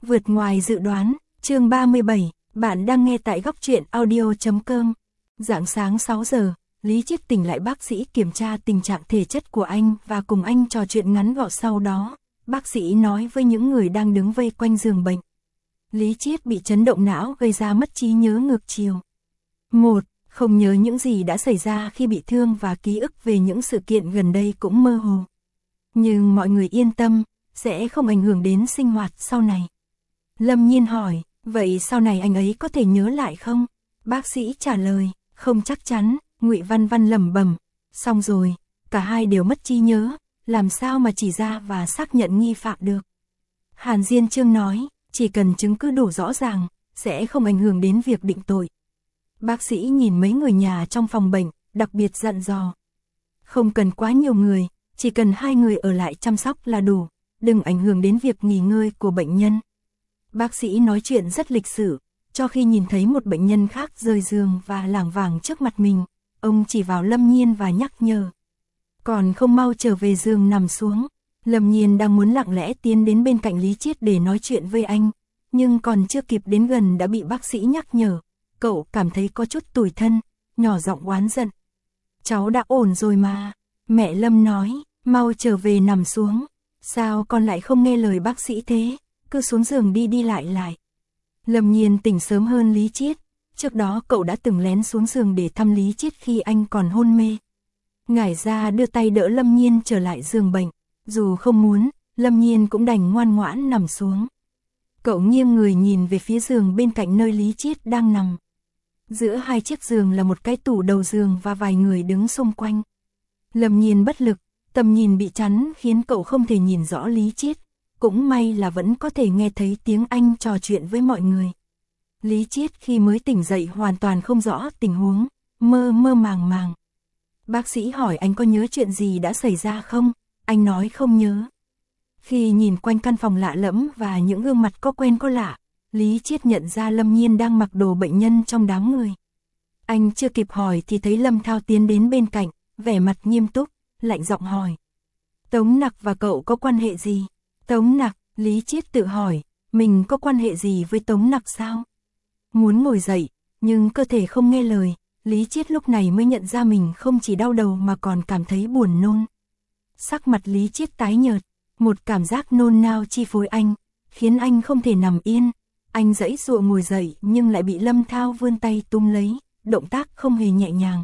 Vượt ngoài dự đoán, chương 37, bạn đang nghe tại góc truyện audio.com. Rạng sáng 6 giờ, Lý Chiết tỉnh lại, bác sĩ kiểm tra tình trạng thể chất của anh và cùng anh trò chuyện ngắn gọn. Sau đó, bác sĩ nói với những người đang đứng vây quanh giường bệnh. Lý Chiết bị chấn động não gây ra mất trí nhớ ngược chiều. 1. Không nhớ những gì đã xảy ra khi bị thương và ký ức về những sự kiện gần đây cũng mơ hồ. Nhưng mọi người yên tâm, sẽ không ảnh hưởng đến sinh hoạt sau này. Lâm Nhiên hỏi, vậy sau này anh ấy có thể nhớ lại không? Bác sĩ trả lời, không chắc chắn. Ngụy Văn Văn lẩm bẩm, xong rồi, cả hai đều mất trí nhớ, làm sao mà chỉ ra và xác nhận nghi phạm được. Hàn Diên Chương nói, chỉ cần chứng cứ đủ rõ ràng, sẽ không ảnh hưởng đến việc định tội. Bác sĩ nhìn mấy người nhà trong phòng bệnh, đặc biệt dặn dò. Không cần quá nhiều người, chỉ cần 2 người ở lại chăm sóc là đủ, đừng ảnh hưởng đến việc nghỉ ngơi của bệnh nhân. Bác sĩ nói chuyện rất lịch sự, cho khi nhìn thấy một bệnh nhân khác rời giường và lảng vảng trước mặt mình, ông chỉ vào Lâm Nhiên và nhắc nhở. Còn không mau trở về giường nằm xuống. Lâm Nhiên đang muốn lặng lẽ tiến đến bên cạnh Lý Chiết để nói chuyện với anh, nhưng còn chưa kịp đến gần đã bị bác sĩ nhắc nhở. Cậu cảm thấy có chút tủi thân, nhỏ giọng oán giận. Cháu đã ổn rồi mà. Mẹ Lâm nói, mau trở về nằm xuống. Sao con lại không nghe lời bác sĩ thế, cứ xuống giường đi lại. Lâm Nhiên tỉnh sớm hơn Lý Chiết. Trước đó cậu đã từng lén xuống giường để thăm Lý Chiết khi anh còn hôn mê. Ngải ra đưa tay đỡ Lâm Nhiên trở lại giường bệnh. Dù không muốn, Lâm Nhiên cũng đành ngoan ngoãn nằm xuống. Cậu nghiêng người nhìn về phía giường bên cạnh nơi Lý Chiết đang nằm. Giữa hai chiếc giường là một cái tủ đầu giường và vài người đứng xung quanh. Lâm Nhiên bất lực, tầm nhìn bị chắn khiến cậu không thể nhìn rõ Lý Chiết. Cũng may là vẫn có thể nghe thấy tiếng anh trò chuyện với mọi người. Lý Chiết khi mới tỉnh dậy hoàn toàn không rõ tình huống, mơ màng. Bác sĩ hỏi anh có nhớ chuyện gì đã xảy ra không? Anh nói không nhớ. Khi nhìn quanh căn phòng lạ lẫm và những gương mặt có quen có lạ, Lý Chiết nhận ra Lâm Nhiên đang mặc đồ bệnh nhân trong đám người. Anh chưa kịp hỏi thì thấy Lâm Thao tiến đến bên cạnh, vẻ mặt nghiêm túc, lạnh giọng hỏi. Tống Nặc và cậu có quan hệ gì? Tống Nặc, Lý Chiết tự hỏi, mình có quan hệ gì với Tống Nặc sao? Muốn ngồi dậy, nhưng cơ thể không nghe lời, Lý Chiết lúc này mới nhận ra mình không chỉ đau đầu mà còn cảm thấy buồn nôn. Sắc mặt Lý Chiết tái nhợt, một cảm giác nôn nao chi phối anh, khiến anh không thể nằm yên. Anh giãy giụa ngồi dậy nhưng lại bị Lâm Thao vươn tay túm lấy, động tác không hề nhẹ nhàng.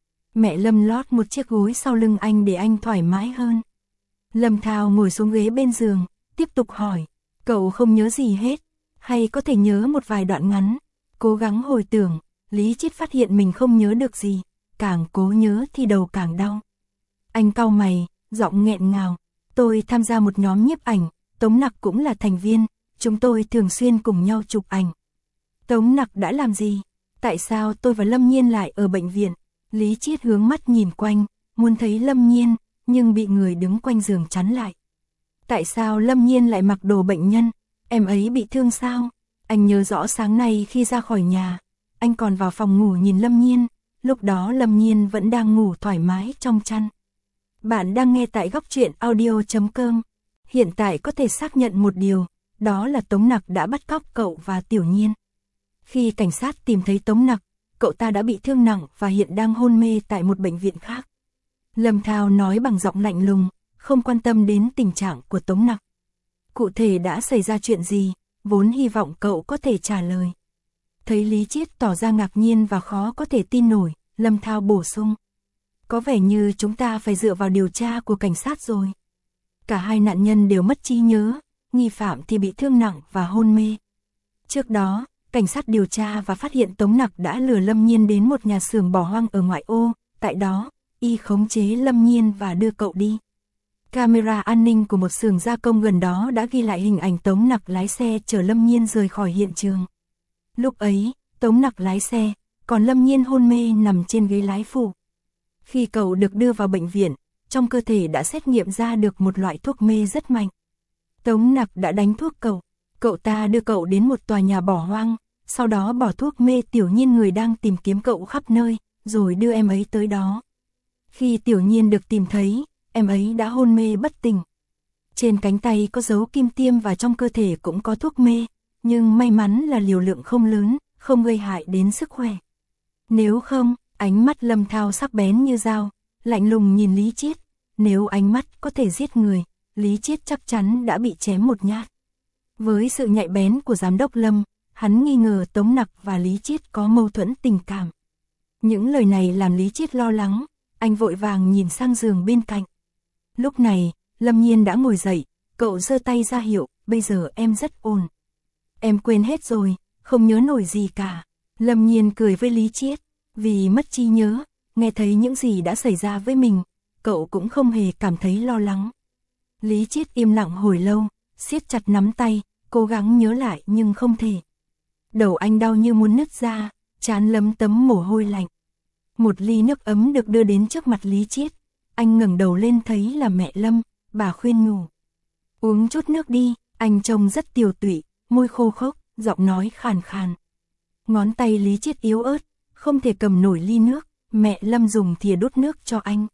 Mẹ Lâm lót một chiếc gối sau lưng anh để anh thoải mái hơn. Lâm Thao ngồi xuống ghế bên giường, tiếp tục hỏi, cậu không nhớ gì hết, hay có thể nhớ một vài đoạn ngắn? Cố gắng hồi tưởng, Lý Chiết phát hiện mình không nhớ được gì, càng cố nhớ thì đầu càng đau. Anh cau mày, giọng nghẹn ngào, tôi tham gia một nhóm nhiếp ảnh, Tống Nặc cũng là thành viên, chúng tôi thường xuyên cùng nhau chụp ảnh. Tống Nặc đã làm gì? Tại sao tôi và Lâm Nhiên lại ở bệnh viện? Lý Chiết hướng mắt nhìn quanh, muốn thấy Lâm Nhiên, nhưng bị người đứng quanh giường chắn lại. Tại sao Lâm Nhiên lại mặc đồ bệnh nhân? Em ấy bị thương sao? Anh nhớ rõ sáng nay khi ra khỏi nhà, anh còn vào phòng ngủ nhìn Lâm Nhiên, lúc đó Lâm Nhiên vẫn đang ngủ thoải mái trong chăn. Bạn đang nghe tại góc truyện audio.com. Hiện tại có thể xác nhận một điều, đó là Tống Nặc đã bắt cóc cậu và Tiểu Nhiên. Khi cảnh sát tìm thấy Tống Nặc, cậu ta đã bị thương nặng và hiện đang hôn mê tại một bệnh viện khác. Lâm Thao nói bằng giọng lạnh lùng, không quan tâm đến tình trạng của Tống Nặc. Cụ thể đã xảy ra chuyện gì, vốn hy vọng cậu có thể trả lời. Thấy Lý Chiết tỏ ra ngạc nhiên và khó có thể tin nổi, Lâm Thao bổ sung. Có vẻ như chúng ta phải dựa vào điều tra của cảnh sát rồi. Cả hai nạn nhân đều mất trí nhớ, nghi phạm thì bị thương nặng và hôn mê. Trước đó, cảnh sát điều tra và phát hiện Tống Nặc đã lừa Lâm Nhiên đến một nhà xưởng bỏ hoang ở ngoại ô, tại đó, y khống chế Lâm Nhiên và đưa cậu đi. Camera an ninh của một xưởng gia công gần đó đã ghi lại hình ảnh Tống Nặc lái xe chở Lâm Nhiên rời khỏi hiện trường. Lúc ấy, Tống Nặc lái xe, còn Lâm Nhiên hôn mê nằm trên ghế lái phụ. Khi cậu được đưa vào bệnh viện, trong cơ thể đã xét nghiệm ra được một loại thuốc mê rất mạnh. Tống Nặc đã đánh thuốc cậu ta đưa cậu đến một tòa nhà bỏ hoang, sau đó bỏ thuốc mê Tiểu Nhiên người đang tìm kiếm cậu khắp nơi, rồi đưa em ấy tới đó. Khi Tiểu Nhiên được tìm thấy, em ấy đã hôn mê bất tỉnh. Trên cánh tay có dấu kim tiêm và trong cơ thể cũng có thuốc mê, nhưng may mắn là liều lượng không lớn, không gây hại đến sức khỏe. Nếu không, ánh mắt Lâm Thao sắc bén như dao, lạnh lùng nhìn Lý Chiết. Nếu ánh mắt có thể giết người, Lý Chiết chắc chắn đã bị chém một nhát. Với sự nhạy bén của giám đốc Lâm, hắn nghi ngờ Tống Nặc và Lý Chiết có mâu thuẫn tình cảm. Những lời này làm Lý Chiết lo lắng, anh vội vàng nhìn sang giường bên cạnh. Lúc này, Lâm Nhiên đã ngồi dậy, cậu giơ tay ra hiệu, bây giờ em rất ổn. Em quên hết rồi, không nhớ nổi gì cả. Lâm Nhiên cười với Lý Chiết, vì mất trí nhớ, nghe thấy những gì đã xảy ra với mình, cậu cũng không hề cảm thấy lo lắng. Lý Chiết im lặng hồi lâu, siết chặt nắm tay, cố gắng nhớ lại nhưng không thể. Đầu anh đau như muốn nứt ra, trán lấm tấm mồ hôi lạnh. Một ly nước ấm được đưa đến trước mặt Lý Chiết. Anh ngẩng đầu lên thấy là mẹ Lâm, bà khuyên nhủ. Uống chút nước đi, anh trông rất tiều tụy, môi khô khốc, giọng nói khàn khàn. Ngón tay Lý Chiết yếu ớt, không thể cầm nổi ly nước, mẹ Lâm dùng thìa đút nước cho anh.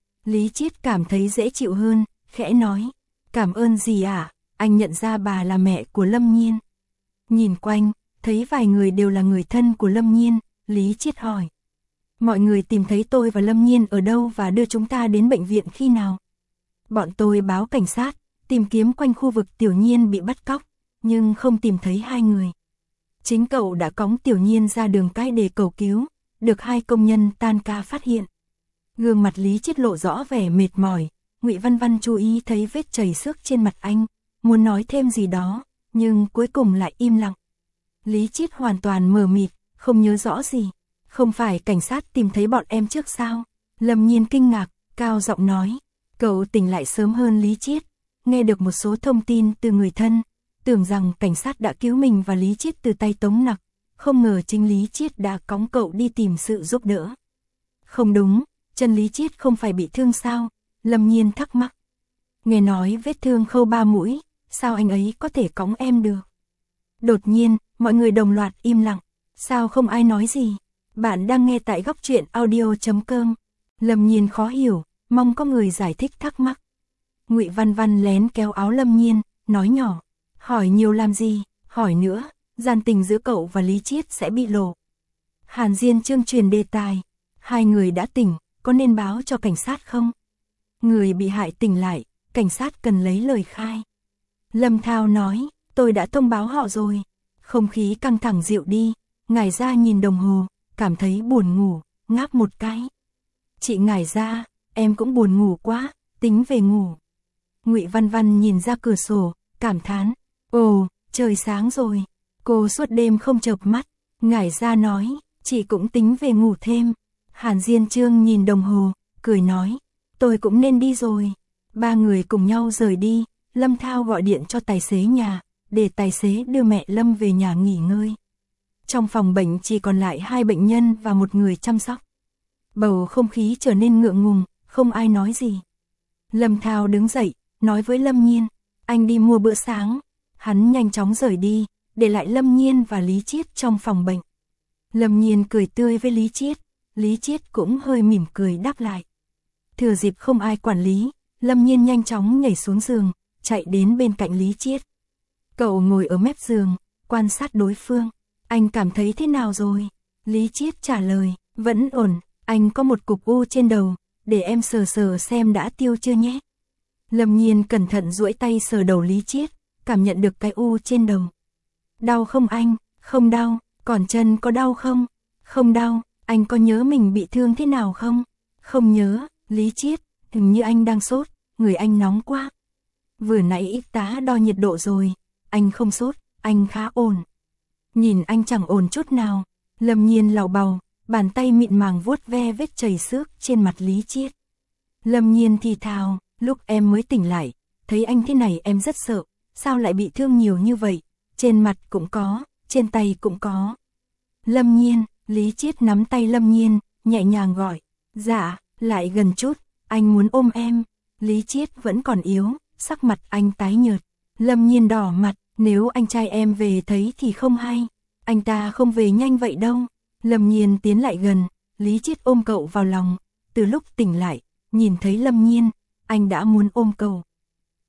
Lý Chiết cảm thấy dễ chịu hơn, khẽ nói. Cảm ơn gì ạ? Anh nhận ra bà là mẹ của Lâm Nhiên. Nhìn quanh, thấy vài người đều là người thân của Lâm Nhiên, Lý Chiết hỏi. Mọi người tìm thấy tôi và Lâm Nhiên ở đâu và đưa chúng ta đến bệnh viện khi nào? Bọn tôi báo cảnh sát, tìm kiếm quanh khu vực Tiểu Nhiên bị bắt cóc, nhưng không tìm thấy hai người. Chính cậu đã cõng Tiểu Nhiên ra đường cái để cầu cứu, được hai công nhân tan ca phát hiện. Gương mặt Lý Chiết lộ rõ vẻ mệt mỏi, Ngụy Văn Văn chú ý thấy vết chảy xước trên mặt anh, muốn nói thêm gì đó, nhưng cuối cùng lại im lặng. Lý Chiết hoàn toàn mờ mịt, không nhớ rõ gì. Không phải cảnh sát tìm thấy bọn em trước sao? Lâm Nhiên kinh ngạc, cao giọng nói. Cậu tỉnh lại sớm hơn Lý Chiết, nghe được một số thông tin từ người thân, tưởng rằng cảnh sát đã cứu mình và Lý Chiết từ tay Tống Nặc, không ngờ chính Lý Chiết đã cõng cậu đi tìm sự giúp đỡ. Không đúng, chân Lý Chiết không phải bị thương sao? Lâm Nhiên thắc mắc. Nghe nói vết thương khâu 3 mũi, sao anh ấy có thể cõng em được? Đột nhiên, mọi người đồng loạt im lặng, sao không ai nói gì? Bạn đang nghe tại góc truyện audio.com. Lâm Nhiên khó hiểu, mong có người giải thích thắc mắc. Ngụy Văn Văn lén kéo áo Lâm Nhiên, nói nhỏ. Hỏi nhiều làm gì, hỏi nữa, gian tình giữa cậu và Lý Chiết sẽ bị lộ. Hàn Diên Chương truyền đề tài. Hai người đã tỉnh, có nên báo cho cảnh sát không? Người bị hại tỉnh lại, cảnh sát cần lấy lời khai. Lâm Thao nói, tôi đã thông báo họ rồi. Không khí căng thẳng dịu đi, Ngải Gia nhìn đồng hồ, cảm thấy buồn ngủ, ngáp một cái. Chị Ngải Gia, em cũng buồn ngủ quá, tính về ngủ. Ngụy Văn Văn nhìn ra cửa sổ, cảm thán, ồ, trời sáng rồi. Cô suốt đêm không chợp mắt. Ngải Gia nói, chị cũng tính về ngủ thêm. Hàn Diên Chương nhìn đồng hồ, cười nói, tôi cũng nên đi rồi. Ba người cùng nhau rời đi. Lâm Thao gọi điện cho tài xế nhà, để tài xế đưa mẹ Lâm về nhà nghỉ ngơi. Trong phòng bệnh chỉ còn lại 2 bệnh nhân và một người chăm sóc. Bầu không khí trở nên ngượng ngùng, không ai nói gì. Lâm Thao đứng dậy, nói với Lâm Nhiên, anh đi mua bữa sáng. Hắn nhanh chóng rời đi, để lại Lâm Nhiên và Lý Chiết trong phòng bệnh. Lâm Nhiên cười tươi với Lý Chiết, Lý Chiết cũng hơi mỉm cười đáp lại. Thừa dịp không ai quản lý, Lâm Nhiên nhanh chóng nhảy xuống giường, chạy đến bên cạnh Lý Chiết. Cậu ngồi ở mép giường, quan sát đối phương. Anh cảm thấy thế nào rồi? Lý Chiết trả lời, vẫn ổn, anh có một cục u trên đầu, để em sờ sờ xem đã tiêu chưa nhé. Lâm Nhiên cẩn thận duỗi tay sờ đầu Lý Chiết, cảm nhận được cái u trên đầu. Đau không anh? Không đau. Còn chân có đau không? Không đau. Anh có nhớ mình bị thương thế nào không? Không nhớ. Lý Chiết, hình như anh đang sốt, người anh nóng quá. Vừa nãy y tá đo nhiệt độ rồi, anh không sốt, anh khá ổn. Nhìn anh chẳng ổn chút nào. Lâm Nhiên lảo bào, bàn tay mịn màng vuốt ve vết chảy xước trên mặt Lý Chiết. Lâm Nhiên thì thào, lúc em mới tỉnh lại, thấy anh thế này em rất sợ, sao lại bị thương nhiều như vậy, trên mặt cũng có, trên tay cũng có. Lâm Nhiên, Lý Chiết nắm tay Lâm Nhiên, nhẹ nhàng gọi, dạ, lại gần chút, anh muốn ôm em. Lý Chiết vẫn còn yếu, sắc mặt anh tái nhợt. Lâm Nhiên đỏ mặt, nếu anh trai em về thấy thì không hay, anh ta không về nhanh vậy đâu. Lâm Nhiên tiến lại gần, Lý Chiết ôm cậu vào lòng, từ lúc tỉnh lại, nhìn thấy Lâm Nhiên, anh đã muốn ôm cậu.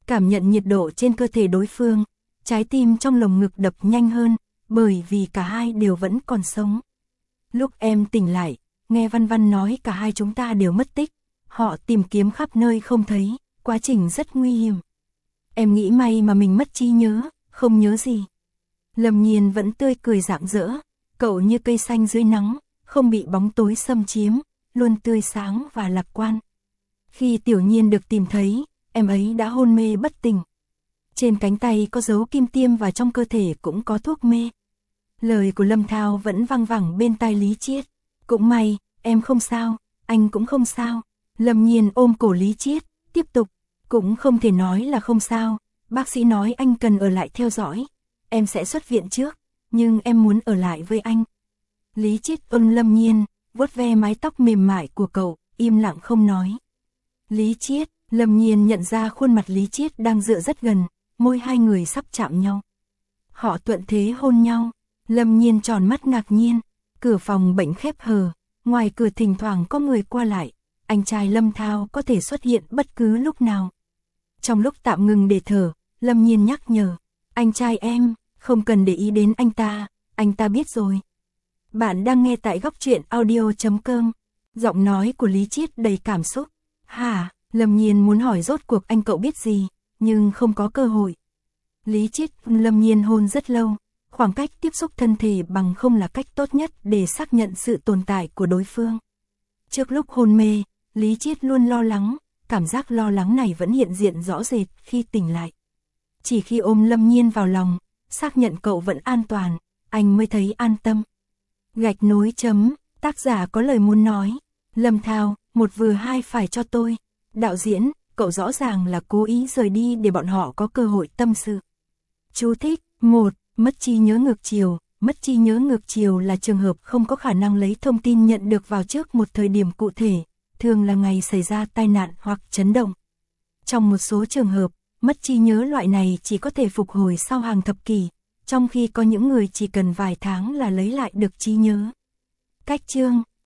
cảm nhận nhiệt độ trên cơ thể đối phương, trái tim trong lồng ngực đập nhanh hơn, bởi vì cả hai đều vẫn còn sống. Lúc em tỉnh lại, nghe Văn Văn nói cả hai chúng ta đều mất tích, họ tìm kiếm khắp nơi không thấy, quá trình rất nguy hiểm. Em nghĩ may mà mình mất trí nhớ, không nhớ gì. Lâm Nhiên vẫn tươi cười rạng rỡ, cậu như cây xanh dưới nắng, không bị bóng tối xâm chiếm, luôn tươi sáng và lạc quan. Khi Tiểu Nhiên được tìm thấy, em ấy đã hôn mê bất tỉnh. Trên cánh tay có dấu kim tiêm và trong cơ thể cũng có thuốc mê. Lời của Lâm Thao vẫn vang vẳng bên tai Lý Chiết. Cũng may, em không sao, anh cũng không sao. Lâm Nhiên ôm cổ Lý Chiết, tiếp tục. Cũng không thể nói là không sao, bác sĩ nói anh cần ở lại theo dõi. Em sẽ xuất viện trước, nhưng em muốn ở lại với anh. Lý Chiết ôm Lâm Nhiên, vuốt ve mái tóc mềm mại của cậu, im lặng không nói. Lý Chiết, Lâm Nhiên nhận ra khuôn mặt Lý Chiết đang dựa rất gần, môi hai người sắp chạm nhau. Họ thuận thế hôn nhau, Lâm Nhiên tròn mắt ngạc nhiên, cửa phòng bệnh khép hờ, ngoài cửa thỉnh thoảng có người qua lại, anh trai Lâm Thao có thể xuất hiện bất cứ lúc nào. Trong lúc tạm ngừng để thở, Lâm Nhiên nhắc nhở, anh trai em, không cần để ý đến anh ta biết rồi. Bạn đang nghe tại góc truyện audio.com, giọng nói của Lý Chiết đầy cảm xúc. Hả, Lâm Nhiên muốn hỏi rốt cuộc anh cậu biết gì, nhưng không có cơ hội. Lý Chiết Lâm Nhiên hôn rất lâu, khoảng cách tiếp xúc thân thể bằng không là cách tốt nhất để xác nhận sự tồn tại của đối phương. Trước lúc hôn mê, Lý Chiết luôn lo lắng, cảm giác lo lắng này vẫn hiện diện rõ rệt khi tỉnh lại. Chỉ khi ôm Lâm Nhiên vào lòng, xác nhận cậu vẫn an toàn, anh mới thấy an tâm. Gạch nối chấm, tác giả có lời muốn nói. Lâm Thao, một vừa hai phải cho tôi. Đạo diễn, cậu rõ ràng là cố ý rời đi để bọn họ có cơ hội tâm sự. Chú thích, 1. Mất trí nhớ ngược chiều. Mất trí nhớ ngược chiều là trường hợp không có khả năng lấy thông tin nhận được vào trước một thời điểm cụ thể, thường là ngày xảy ra tai nạn hoặc chấn động. Trong một số trường hợp, mất trí nhớ loại này chỉ có thể phục hồi sau hàng thập kỷ, trong khi có những người chỉ cần vài tháng là lấy lại được trí nhớ. Cách chương,